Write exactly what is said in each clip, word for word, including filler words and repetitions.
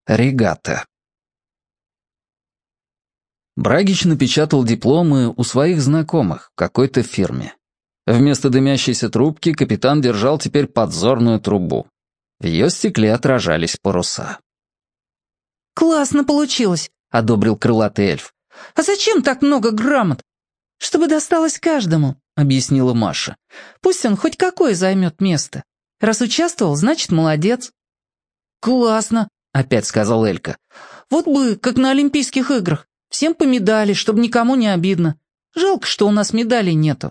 Регата. Брагич напечатал дипломы у своих знакомых в какой-то фирме. Вместо дымящейся трубки капитан держал теперь подзорную трубу. В ее стекле отражались паруса. «Классно получилось», — одобрил крылатый эльф. «А зачем так много грамот?» «Чтобы досталось каждому», — объяснила Маша. «Пусть он хоть какое займет место. Раз участвовал, значит, молодец». «Классно», — опять сказал Элька. «Вот бы, как на Олимпийских играх. Всем по медали, чтобы никому не обидно. Жалко, что у нас медалей нету».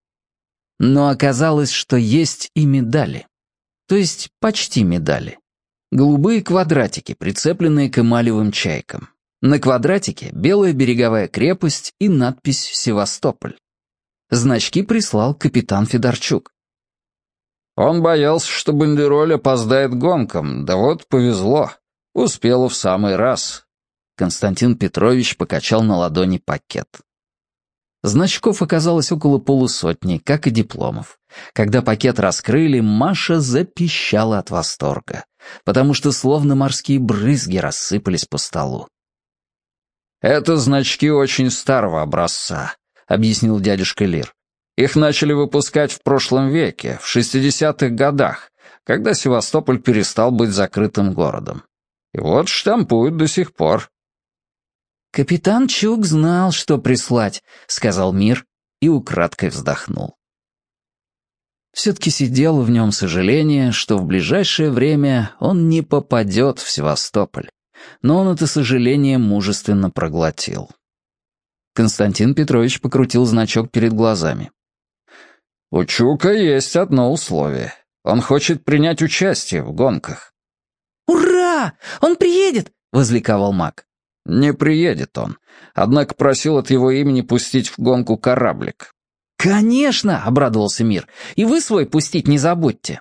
Но оказалось, что есть и медали. То есть почти медали. Голубые квадратики, прицепленные к эмалевым чайкам. На квадратике белая береговая крепость и надпись «Севастополь». Значки прислал капитан Федорчук. Он боялся, что бандероль опоздает гонкам, да вот повезло. Успела в самый раз. Константин Петрович покачал на ладони пакет. Значков оказалось около полусотни, как и дипломов. Когда пакет раскрыли, Маша запищала от восторга, потому что словно морские брызги рассыпались по столу. «Это значки очень старого образца», — объяснил дядюшка Лир. «Их начали выпускать в прошлом веке, в шестидесятых годах, когда Севастополь перестал быть закрытым городом. И вот штампуют до сих пор». «Капитан Чук знал, что прислать», — сказал Мир и украдкой вздохнул. Все-таки сидело в нем сожаление, что в ближайшее время он не попадет в Севастополь, но он это сожаление мужественно проглотил. Константин Петрович покрутил значок перед глазами. «У Чука есть одно условие. Он хочет принять участие в гонках». «Ура! Он приедет!» — возликовал маг. «Не приедет он, однако просил от его имени пустить в гонку кораблик». «Конечно!» — обрадовался Мир. «И вы свой пустить не забудьте».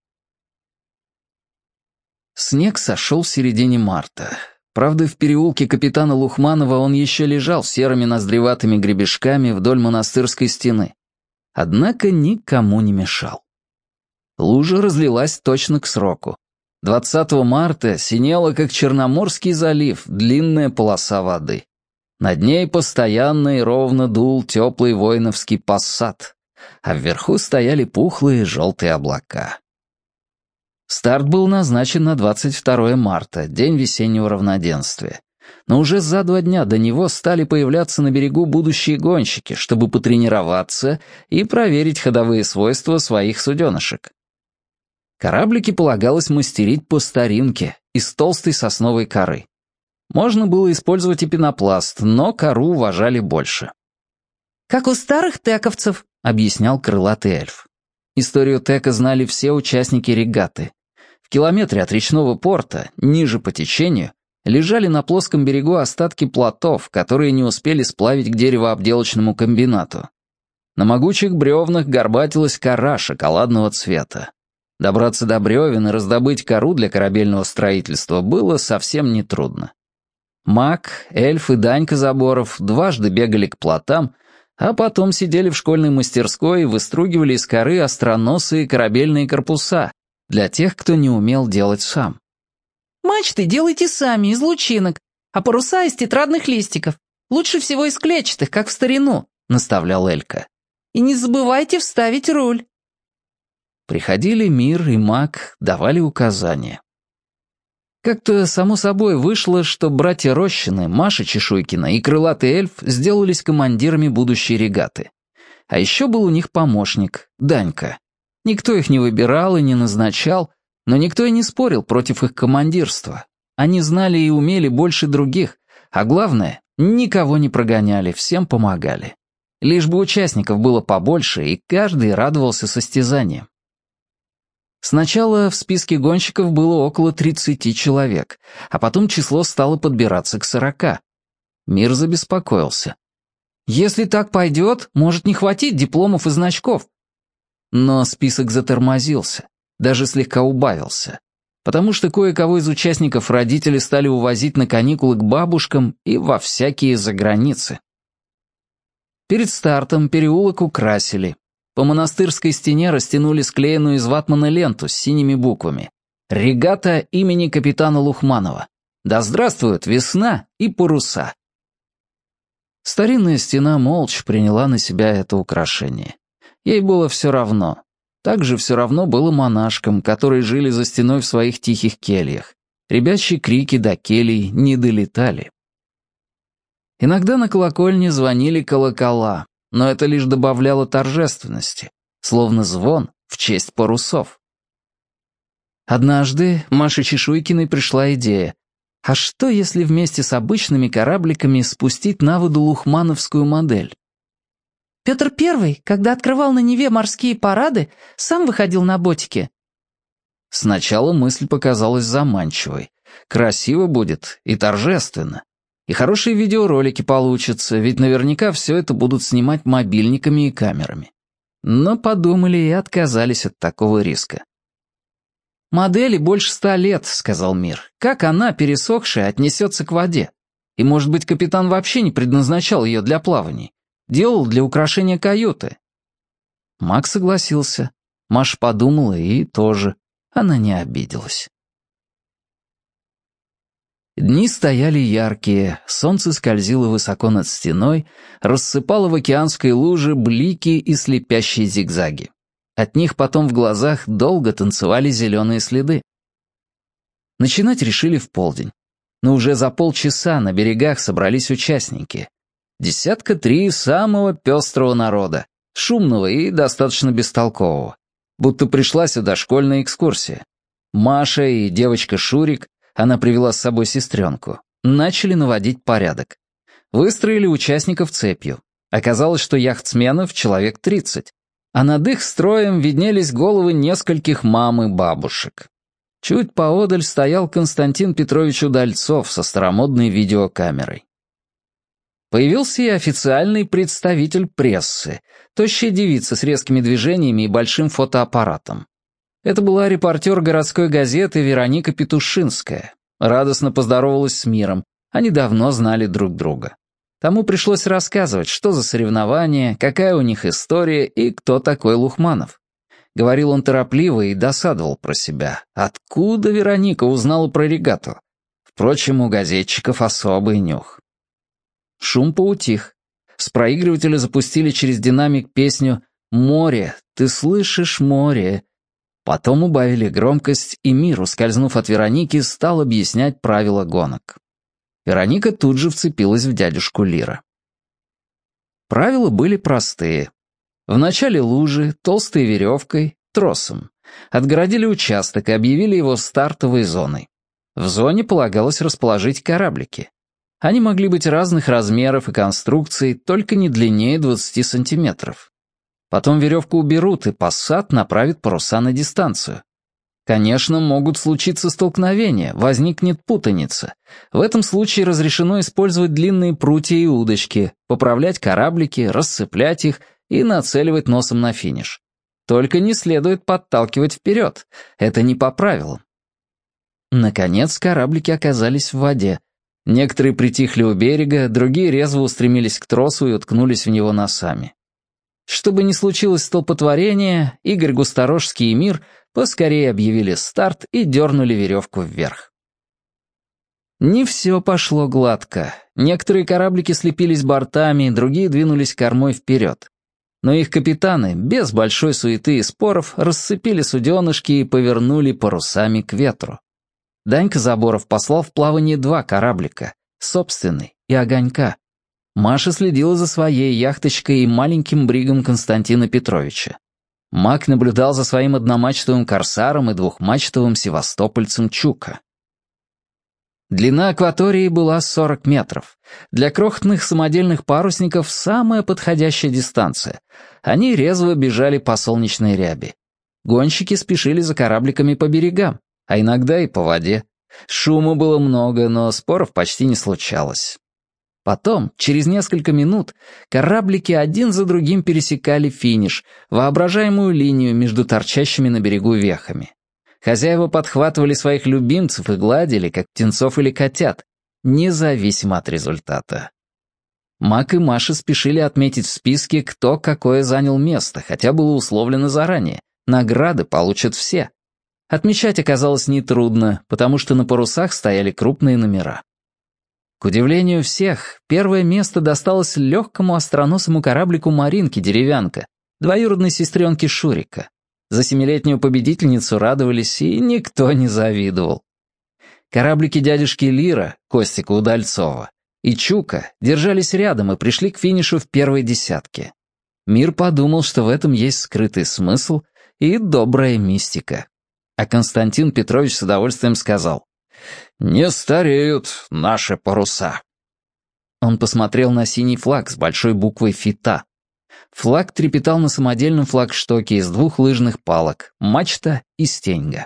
Снег сошел в середине марта. Правда, в переулке капитана Лухманова он еще лежал серыми ноздреватыми гребешками вдоль монастырской стены. Однако никому не мешал. Лужа разлилась точно к сроку. двадцатого марта синела, как Черноморский залив, длинная полоса воды. Над ней постоянно и ровно дул теплый воиновский пассат, а вверху стояли пухлые желтые облака. Старт был назначен на двадцать второе марта, день весеннего равноденствия. Но уже за два дня до него стали появляться на берегу будущие гонщики, чтобы потренироваться и проверить ходовые свойства своих суденышек. Кораблики полагалось мастерить по старинке, из толстой сосновой коры. Можно было использовать и пенопласт, но кору уважали больше. «Как у старых тековцев», — объяснял крылатый эльф. Историю тека знали все участники регаты. В километре от речного порта, ниже по течению, лежали на плоском берегу остатки плотов, которые не успели сплавить к деревообделочному комбинату. На могучих бревнах горбатилась кора шоколадного цвета. Добраться до бревен и раздобыть кору для корабельного строительства было совсем нетрудно. Мак, эльф и Данька Заборов дважды бегали к плотам, а потом сидели в школьной мастерской и выстругивали из коры остроносые корабельные корпуса для тех, кто не умел делать сам. «Мачты делайте сами, из лучинок, а паруса из тетрадных листиков. Лучше всего из клетчатых, как в старину», — наставлял Элька. «И не забывайте вставить руль». Приходили Мир и Мак, давали указания. Как-то само собой вышло, что братья Рощины, Маша Чешуйкина и крылатый эльф сделались командирами будущей регаты. А еще был у них помощник, Данька. Никто их не выбирал и не назначал, но никто и не спорил против их командирства. Они знали и умели больше других, а главное, никого не прогоняли, всем помогали. Лишь бы участников было побольше, и каждый радовался состязаниям. Сначала в списке гонщиков было около тридцати человек, а потом число стало подбираться к сорока. Мир забеспокоился. «Если так пойдет, может не хватить дипломов и значков». Но список затормозился, даже слегка убавился, потому что кое-кого из участников родители стали увозить на каникулы к бабушкам и во всякие заграницы. Перед стартом переулок украсили. По монастырской стене растянули склеенную из ватмана ленту с синими буквами «Регата имени капитана Лухманова». Да здравствует весна и паруса. Старинная стена молча приняла на себя это украшение. Ей было все равно. Также все равно было монашкам, которые жили за стеной в своих тихих кельях. Ребячьи крики до келий не долетали. Иногда на колокольне звонили колокола, но это лишь добавляло торжественности, словно звон в честь парусов. Однажды Маше Чешуйкиной пришла идея: а что, если вместе с обычными корабликами спустить на воду лухмановскую модель? Петр Первый, когда открывал на Неве морские парады, сам выходил на ботике. Сначала мысль показалась заманчивой. Красиво будет и торжественно. И хорошие видеоролики получатся, ведь наверняка все это будут снимать мобильниками и камерами. Но подумали и отказались от такого риска. «Модели больше ста лет», — сказал Мир. «Как она, пересохшая, отнесется к воде? И, может быть, капитан вообще не предназначал ее для плаваний? Делал для украшения каюты?» Мак согласился. Маша подумала и тоже. Она не обиделась. Дни стояли яркие, солнце скользило высоко над стеной, рассыпало в океанской луже блики и слепящие зигзаги. От них потом в глазах долго танцевали зеленые следы. Начинать решили в полдень. Но уже за полчаса на берегах собрались участники. Десятка три самого пестрого народа, шумного и достаточно бестолкового. Будто пришла сюда школьная экскурсия. Маша и девочка Шурик, она привела с собой сестренку, начали наводить порядок. Выстроили участников цепью. Оказалось, что яхтсменов человек тридцать. А над их строем виднелись головы нескольких мам и бабушек. Чуть поодаль стоял Константин Петрович Удальцов со старомодной видеокамерой. Появился и официальный представитель прессы, тощая девица с резкими движениями и большим фотоаппаратом. Это была репортер городской газеты Вероника Петушинская. Радостно поздоровалась с Миром, они давно знали друг друга. Тому пришлось рассказывать, что за соревнования, какая у них история и кто такой Лухманов. Говорил он торопливо и досадовал про себя. Откуда Вероника узнала про регату? Впрочем, у газетчиков особый нюх. Шум поутих. С проигрывателя запустили через динамик песню «Море, ты слышишь море?». Потом убавили громкость, и Мир, ускользнув от Вероники, стал объяснять правила гонок. Вероника тут же вцепилась в дядюшку Лира. Правила были простые. В начале лужи, толстой веревкой, тросом, отгородили участок и объявили его стартовой зоной. В зоне полагалось расположить кораблики. Они могли быть разных размеров и конструкций, только не длиннее двадцати сантиметров. Потом веревку уберут, и пассат направит паруса на дистанцию. Конечно, могут случиться столкновения, возникнет путаница. В этом случае разрешено использовать длинные прутья и удочки, поправлять кораблики, рассыплять их и нацеливать носом на финиш. Только не следует подталкивать вперед, это не по правилам. Наконец кораблики оказались в воде. Некоторые притихли у берега, другие резво устремились к тросу и уткнулись в него носами. Чтобы не случилось столпотворения, Игорь Густорожский и Мир поскорее объявили старт и дернули веревку вверх. Не все пошло гладко. Некоторые кораблики слепились бортами, другие двинулись кормой вперед. Но их капитаны, без большой суеты и споров, рассыпили суденышки и повернули парусами к ветру. Данька Заборов послал в плавание два кораблика, собственный и огонька. Маша следила за своей яхточкой и маленьким бригом Константина Петровича. Мак наблюдал за своим одномачтовым корсаром и двухмачтовым севастопольцем Чука. Длина акватории была сорок метров. Для крохотных самодельных парусников самая подходящая дистанция. Они резво бежали по солнечной ряби. Гонщики спешили за корабликами по берегам, а иногда и по воде. Шума было много, но споров почти не случалось. Потом, через несколько минут, кораблики один за другим пересекали финиш, воображаемую линию между торчащими на берегу вехами. Хозяева подхватывали своих любимцев и гладили, как птенцов или котят, независимо от результата. Мак и Маша спешили отметить в списке, кто какое занял место, хотя было условлено заранее. Награды получат все. Отмечать оказалось нетрудно, потому что на парусах стояли крупные номера. К удивлению всех, первое место досталось легкому остроносому кораблику «Маринке» «Деревянка», двоюродной сестренке Шурика. За семилетнюю победительницу радовались, и никто не завидовал. Кораблики дядюшки Лира, Костика Удальцова, и Чука держались рядом и пришли к финишу в первой десятке. Мир подумал, что в этом есть скрытый смысл и добрая мистика. А Константин Петрович с удовольствием сказал: «Не стареют наши паруса». Он посмотрел на синий флаг с большой буквой «Фита». Флаг трепетал на самодельном флагштоке из двух лыжных палок, мачта и стеньга.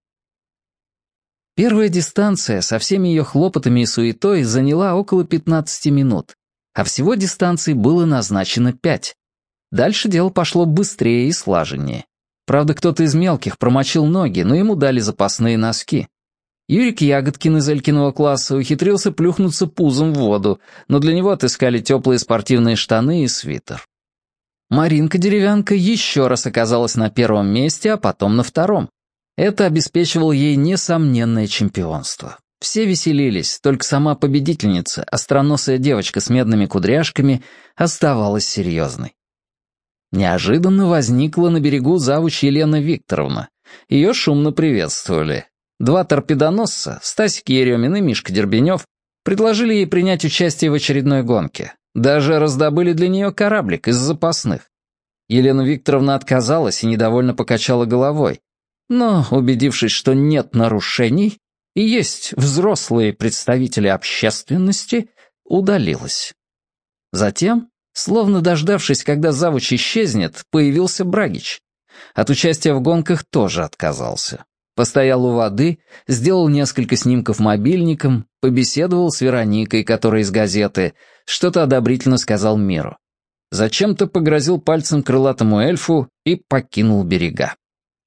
Первая дистанция со всеми ее хлопотами и суетой заняла около пятнадцати минут, а всего дистанций было назначено пять. Дальше дело пошло быстрее и слаженнее. Правда, кто-то из мелких промочил ноги, но ему дали запасные носки. Юрик Ягодкин из Элькиного класса ухитрился плюхнуться пузом в воду, но для него отыскали теплые спортивные штаны и свитер. Маринка-деревянка еще раз оказалась на первом месте, а потом на втором. Это обеспечивало ей несомненное чемпионство. Все веселились, только сама победительница, остроносая девочка с медными кудряшками, оставалась серьезной. Неожиданно возникла на берегу завуч Елена Викторовна. Ее шумно приветствовали. Два торпедоносца, Стасик Еремин и Мишка Дербенев, предложили ей принять участие в очередной гонке. Даже раздобыли для нее кораблик из запасных. Елена Викторовна отказалась и недовольно покачала головой. Но, убедившись, что нет нарушений и есть взрослые представители общественности, удалилась. Затем, словно дождавшись, когда завуч исчезнет, появился Брагич. От участия в гонках тоже отказался. Постоял у воды, сделал несколько снимков мобильником, побеседовал с Вероникой, которая из газеты, что-то одобрительно сказал миру. Зачем-то погрозил пальцем крылатому эльфу и покинул берега.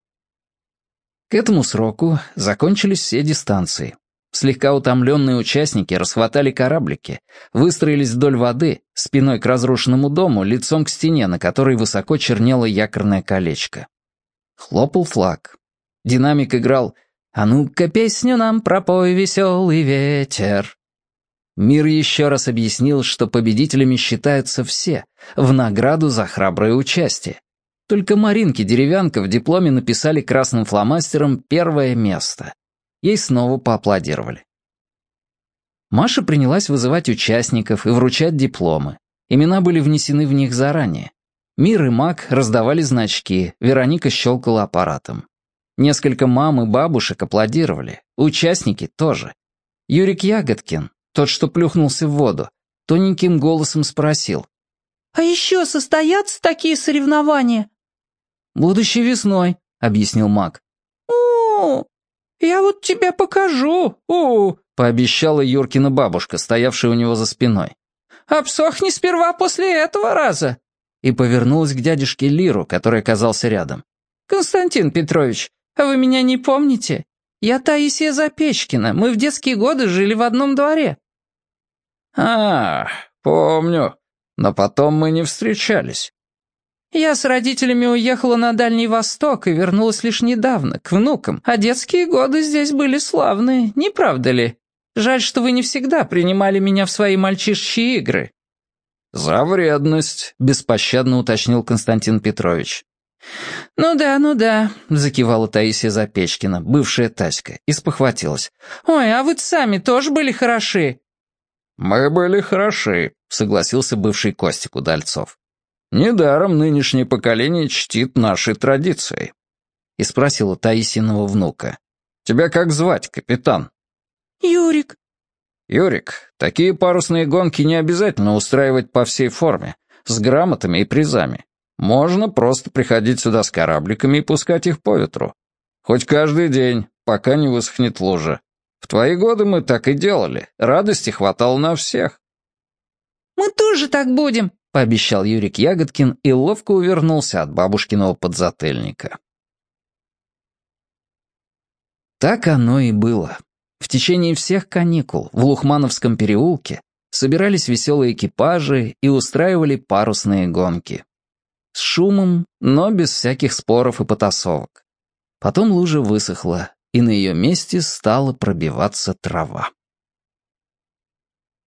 К этому сроку закончились все дистанции. Слегка утомленные участники расхватали кораблики, выстроились вдоль воды, спиной к разрушенному дому, лицом к стене, на которой высоко чернело якорное колечко. Хлопал флаг. Динамик играл «А ну-ка песню нам пропой, веселый ветер». Мир еще раз объяснил, что победителями считаются все, в награду за храброе участие. Только Маринке Деревянка в дипломе написали красным фломастером первое место. Ей снова поаплодировали. Маша принялась вызывать участников и вручать дипломы. Имена были внесены в них заранее. Мир и Мак раздавали значки, Вероника щелкала аппаратом. Несколько мам и бабушек аплодировали, участники тоже. Юрик Ягодкин, тот, что плюхнулся в воду, тоненьким голосом спросил: «А еще состоятся такие соревнования?» «Будущей весной», — объяснил Мак. «О, я вот тебе покажу, о!» — пообещала Юркина бабушка, стоявшая у него за спиной. «Обсохни сперва после этого раза!» И повернулась к дядюшке Лиру, который оказался рядом. «Константин Петрович, а вы меня не помните? Я Таисия Запечкина, мы в детские годы жили в одном дворе». «А, помню, но потом мы не встречались». «Я с родителями уехала на Дальний Восток и вернулась лишь недавно, к внукам, а детские годы здесь были славные, не правда ли? Жаль, что вы не всегда принимали меня в свои мальчишечьи игры». «За вредность», — беспощадно уточнил Константин Петрович. «Ну да, ну да», — закивала Таисия Запечкина, бывшая Таська, и спохватилась. «Ой, а вы сами тоже были хороши». «Мы были хороши», — согласился бывший Костик Удальцов. «Недаром нынешнее поколение чтит наши традиции». И спросил у Таисиного внука: «Тебя как звать, капитан?» «Юрик». «Юрик, такие парусные гонки не обязательно устраивать по всей форме, с грамотами и призами. Можно просто приходить сюда с корабликами и пускать их по ветру. Хоть каждый день, пока не высохнет лужа. В твои годы мы так и делали, радости хватало на всех». «Мы тоже так будем», — пообещал Юрик Ягодкин и ловко увернулся от бабушкиного подзатыльника. Так оно и было. В течение всех каникул в Лухмановском переулке собирались веселые экипажи и устраивали парусные гонки. С шумом, но без всяких споров и потасовок. Потом лужа высохла, и на ее месте стала пробиваться трава.